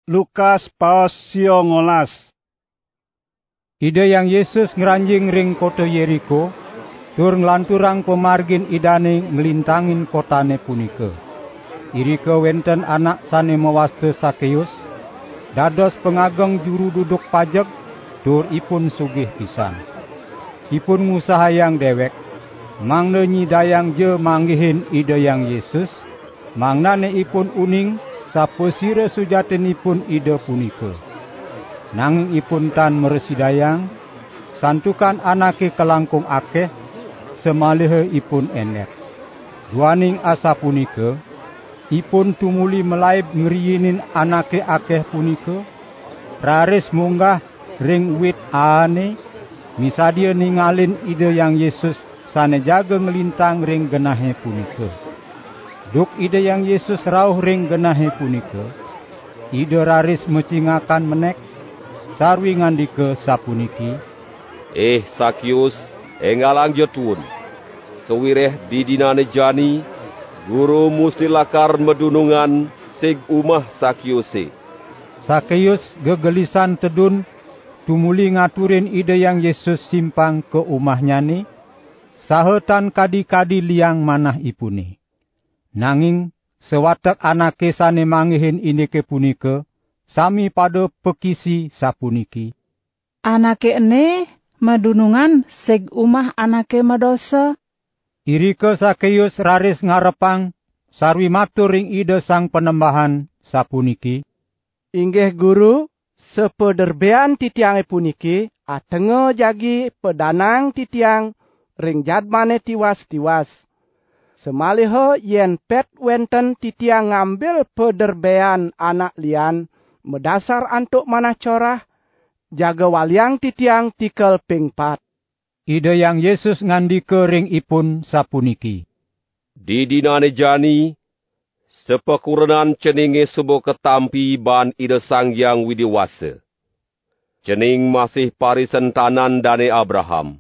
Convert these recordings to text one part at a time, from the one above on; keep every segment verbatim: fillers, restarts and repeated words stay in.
Lukas pasio ngolas. Ida yang Yesus ngeranjing ring kota Yeriko, tur nglanturang pemargin idane ngelintangin kotane punika. Irika wenten anak sane mawaste Sakeus, dados pengageng juru duduk pajak, tur ipun sugih pisan. Ipun ngusahayang dewek, mangna nyidayang je manggihin ida yang Yesus, mangnane ipun uning sapesira sujatinipun ida punika. Nanging ipun tan meresidayang, santukan anake kelangkung akeh, semalihe ipun enet. Duaning asa punika, ipun tumuli melaib ngeriyinin anake akeh punika, raris munggah ring wit aane, misadia ningalin ida yang Yesus sane jaga ngelintang ring genahe punika. Duk ida yang Yesus rauh ring genahe punika, ida raris mecingakan menek, sarwi ngandika sapuniki, Eh Sakeus, enggalang jetun. Sewireh didinane jani, guru musti lakar medunungan sig umah Sakeuse. Sakeus gegelisan tedun, tumuli ngaturin ida yang Yesus simpang ke umahnya ni, sahetan kadi-kadi liang manah ipuni. Nanging sewatak anake sane manggihin indike punika, sami pada pekisi sapuniki, Anake ene medunungan seg umah anake medosa. Irika Sakeus raris ngarepang, sarwi matur ring ida sang penembahan sapuniki, Inggih guru, sepederbean titiange puniki, atenge jagi pedanang titiang, ring jadmane tiwas-tiwas. Semaliho yen pet wenten titiang ngambil pederbean anak lian, medasar antuk manah corah, jaga waliang titiang tikel pingpat. Ida yang Yesus ngandika ring ipun sapuniki, Didinane jani, sepekurenan ceninge subo ketampi ban ida Sang Hyang Widiwasa. Cening masih parisentanan dane Abraham.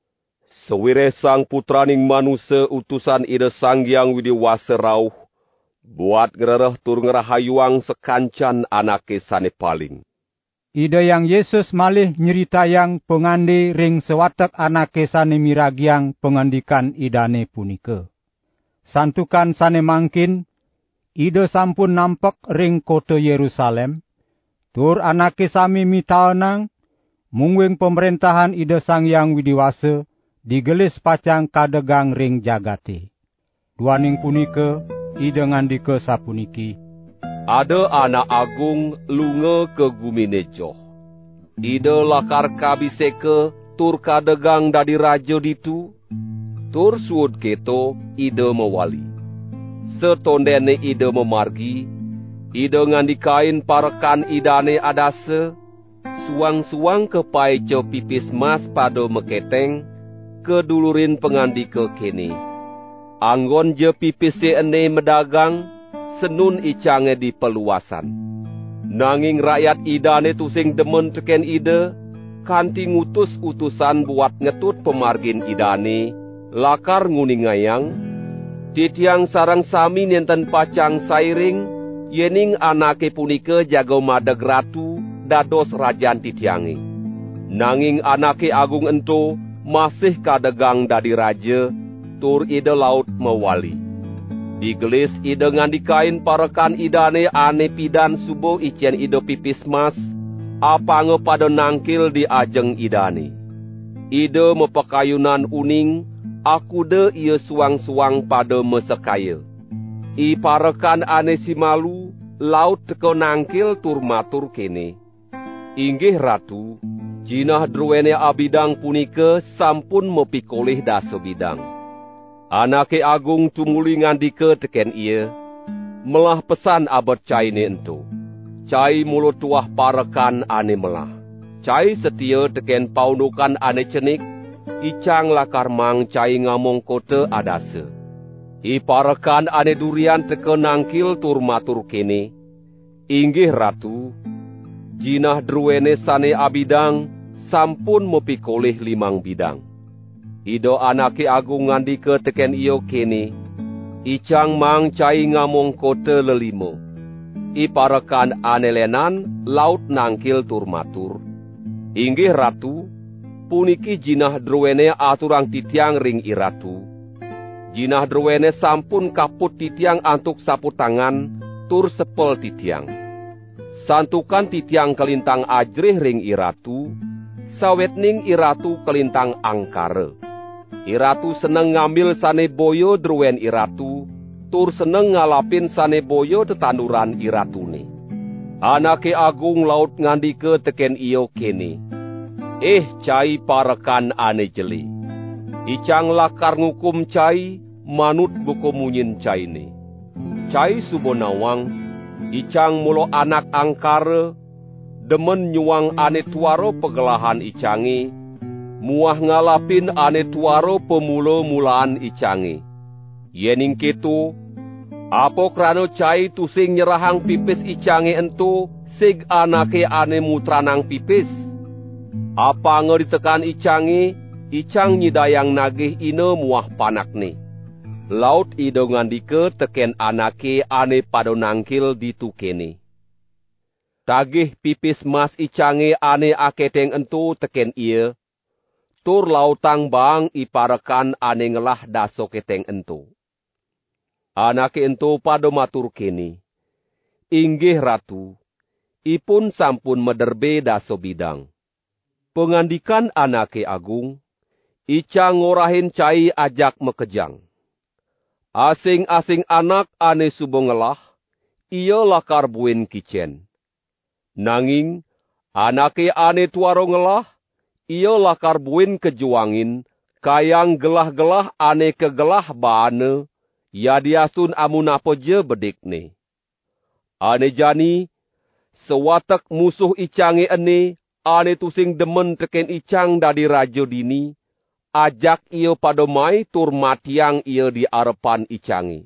Sewire sang putraning manusia utusan ida Sang Hyang Widiwasa rauh, buat ngerereh tur ngerahayuang sekancan anake sane paling. Ida yang Yesus malih nyeritayang pengande ring sewatak anake sane miragiang pengandikan idane punika. Santukan sane mangkin, ida sampun nampak ring kota Yerusalem, tur anake sami mitaonang, mungwing pemerintahan ida Sang Hyang Widiwasa, digelis pacang kadegang ring jagate. Duaning punika, ida ngandika sapuniki, Ada anak agung lunga ke Guminejo. Ida lakar kabiseke tur kadegang dadi raja ditu, tur suud keto ida mewali. Setondene ida memargi, ida ngandikain parekan idane adase, suang-suang kepai co pipis mas pada meketeng, kedulurin pengandika kene. Anggon je pipis se ene medagang, senun icange di peluasan. Nanging rakyat idane tusing demen teken ida, kanti ngutus utusan buat ngetut pemargin idane, lakar nguningayang, titiang sarang sami nenten pacang sairing, yening anake punika jago madeg ratu, dados rajan titiange. Nanging anake agung ento, masih kadegang dadi raja, tur ida laut mewali. Digelis ida ngandikain parekan idane ane pidan subuh ician ida pipis mas, apange pada nangkil di ajeng idane. Ida mepakayunan uning, aku de ia suang-suang pada mesekaya. I parekan ane si malu, laut teko nangkil tur matur kene. Inggih ratu, jinah druwene abidang punika sampun mepikolih daso bidang. Anake agung tumuli ngandika teken ia, melah pesan abad caine ento. Cai mulut tuah parekan ane melah. Cai setia teken paunukan ane cenik, icang lakar mang cai ngamong kota adase. I parekan ane durian teke nangkil tur matur kene. Inggih ratu, jinah druwene sane abidang, sampun mepikolih limang bidang. Ido anake agung ngandika teken iyo kene, icang mang cai ngamong kota lelimo. iparekan anelenan laut nangkil tur matur, "Inggih ratu, puniki jinah drowene aturang titiang ring iratu. Jinah drowene sampun kaput titiang antuk sapu tangan tur sepel titiang. Santukan titiang kelintang ajrih ring iratu, sawet ning iratu kelintang angkare. Iratu seneng ngambil sane boyo druwen iratu, tur seneng ngalapin sane boyo tetanduran iratune. Anake agung laut ngandike teken iyo kene, 'Eh cai parekan ane jeli. Icang lakar ngukum cai, manut gukumunyin caine. Cai subonawang, icang mulo anak angkare, demen nyuang ane tuaro pegelahan icange, muah ngalapin ane tuaro pemulo-mulaan icange. Yening ketu, apo krano cai tusing nyerahang pipis icange ento, sig anake ane mutranang pipis? Apa ngeritekan icange, icang nyidayang nagih ine muah panakne. Laut ido ngandike teken anake ane pado nangkil ditukene. Tagih pipis mas icange ane aketeng ento teken iye, tur lautang bang iparekan ane ngelah daso keteng ento. Anake ento pado matur kene, 'Inggih ratu, ipun sampun mederbe daso bidang.' Pengandikan anake agung, icang ngorahin cai ajak mekejang. Asing-asing anak ane subo ngelah, iyo lakar buen kicen. Nanging, anake ane tuaro ngelah, iyo lakar buen kejuangin, kayang gelah-gelah ane kegelah baane, yadiasun amun apa je bedikne. Ane jani, sewatek musuh icange ene, ane tusing demen teken icang dari rajo dini, ajak iyo pada mai tur matiang iyo di arepan icange."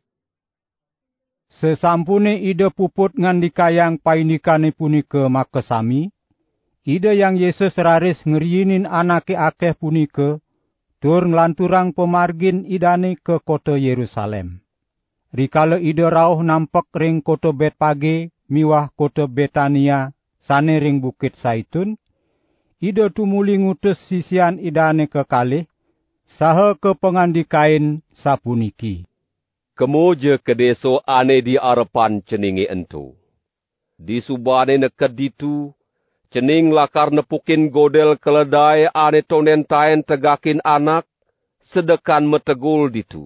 Sesampune ide puput ngandikayang paindikane punika makesami, ide yang Yesus raris ngeriyinin anake akeh punika, tur nglanturang pemargin idane ke kota Yerusalem. Rikala ide rauh nampek ring kota Betpage miwah kota Betania sane ring Bukit Saitun, ide tumuli ngutus sisian idane kekalih, saha ke pengandikain sapuniki, "Kemo je ke deso ane di arepan ceninge ento. Di subane neked ditu, cening lakar nepukin godel keledai ane tonden taen tegakin anak, sedekan metegul ditu.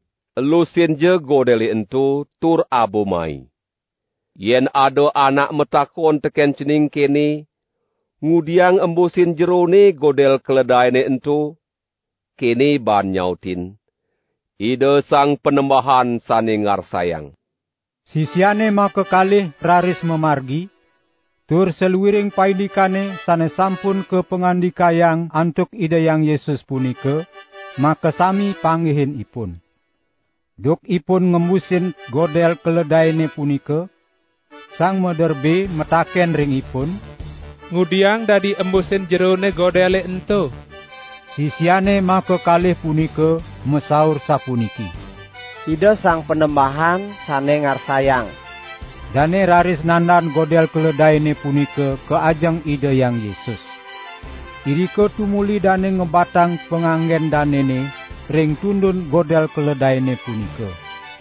Elusin je godeli ento tur abo mai. Yen ado anak metakon teken cening kene, ngudiang embusin jerone godel keledaine ento, kene ban nyautin, 'Ide sang penembahan sane ngarsayang.' Sisiane makekalih raris memargi, tur seluwiring paindikane sane sampun ke pengandikayang antuk ide yang Yesus punika, makesami panggihin ipun. Duk ipun ngembusin godel keledaine punika, sang mederbe metaken ring ipun, "Ngudiang dadi embusin jerone godele ento?" Sisiane makekalih punika mesaur sapuniki, Ide sang penembahan sane ngarsayang. dane raris nandan godel keledaine punika ke ajeng ide yang Yesus. Iriko tumuli dane ngebatang penganggen danene ring tundun godel keledaine punika.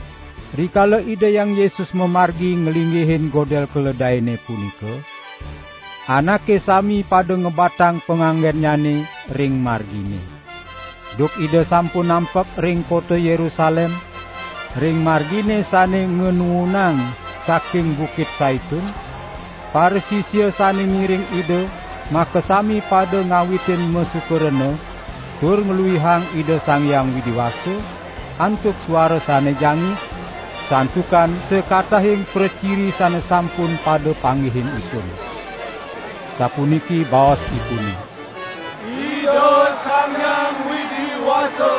Rikala ide yang Yesus memargi ngelinggihin godel keledaine punika, anake sami pada ngebatang penganggen nyane ring margine. Duk ide sampun nampak ring kota Yerusalem, ring margine sane ngenunang saking Bukit Saitun, para sisya sane ngiring ide, maka sami pada ngawitin mesukurene, tur ngeluihang ide Sang Hyang Widiwasa, antuk suara sane jangi, santukan sekatahing perciri sane sampun pada panggihin ipun. Sapuniki baos ipuni, Ide Sang Hyang Widiwasa,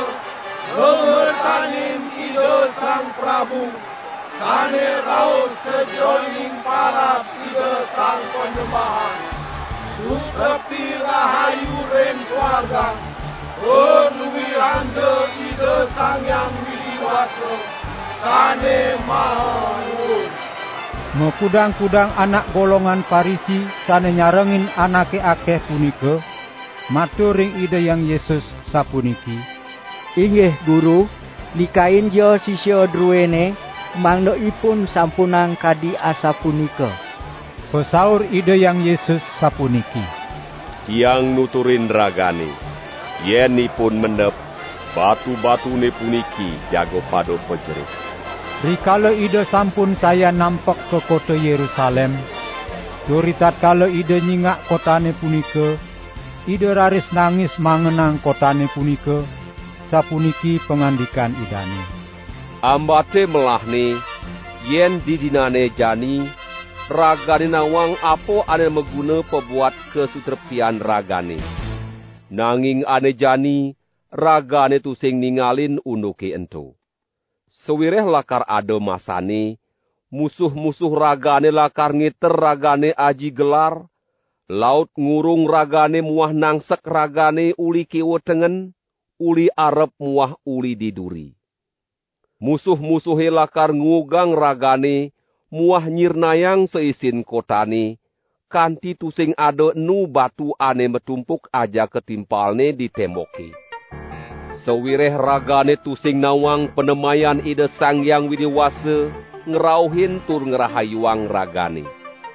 gemertanin ide Sang Prabu, sane rauh sejoning para ide Sang Penyembahan. Sutepi rahayu ren keluarga, berluwi ande ide Sang Hyang Widiwasa, sane maha nuwun. Mekudang-kudang anak golongan Farisi sane nyarengin anake akeh punika, matur ring Ida Hyang Yesus sapuniki, "Inggih Guru, likain jo sisya druene mangnoipun sampunang kadi asa punika." Pesaur Ida Hyang Yesus sapuniki, "Tiang nuturin ragane, yenipun mendep, batu-batune puniki jago pado pejerit." Rikala Ida sampun saya nampak ke kota Yerusalem, turitat kala Ida nyingak kotane punika, Ida raris nangis mangenang kotane punika, sapuniki pengandikan Idane. "Ambate melahne, yen didinane jani, ragane nawang apo ane meguna pebuat kesutreptian ragane. Nanging ane jani, ragane tusing ningalin unduke ento. Sewireh lakar ado masane, musuh-musuh ragane lakar ngiter ragane aji gelar, laut ngurung ragane muah nangsek ragane uli kiwetengen, uli arep muah uli diduri. Musuh-musuhe lakar ngugang ragane, muah nyirnayang seisin kotane, kanti tusing ado nu batu ane metumpuk aja ketimpalne di temoke. Sewireh ragane tusing nawang penemayan Ida Sang Hyang Widiwasa, ngerauhin tur ngerahayuang ragane."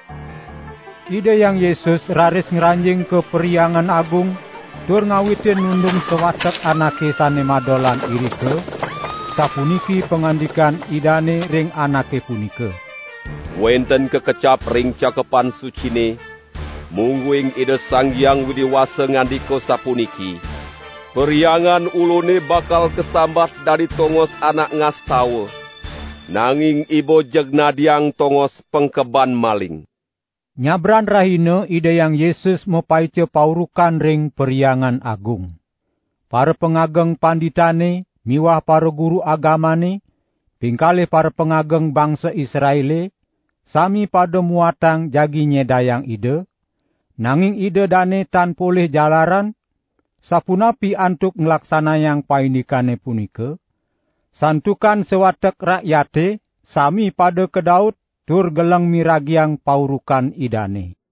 Ida Hyang Yesus raris ngranjing ke periangan agung, tur ngawitin nundung sewatek anake sane madolan irike, sapuniki pengandikan Idane ring anake punika. "Wenten kekecap ring cakepan sucine, mungguing Ida Sang Hyang Widiwasa ngandika sapuniki, periangan ulune bakal kesambat dari tongos anak ngastawa, nanging ibo jegnadiang tongos pengkeban maling." Nyabran rahina Ida Hyang Yesus mepaice paurukan ring periangan agung. Para pengageng panditane, miwah para guru agamane, pingkalih para pengageng bangsa Israele, sami pada muatang jagi nyedayang Ida, nanging Ida dane tan poleh jalaran, sapunapi antuk ngelaksanayang paindikane punika, santukan sewatek rakyate, sami pada kedaud, tur geleng miragiang paurukan Idane.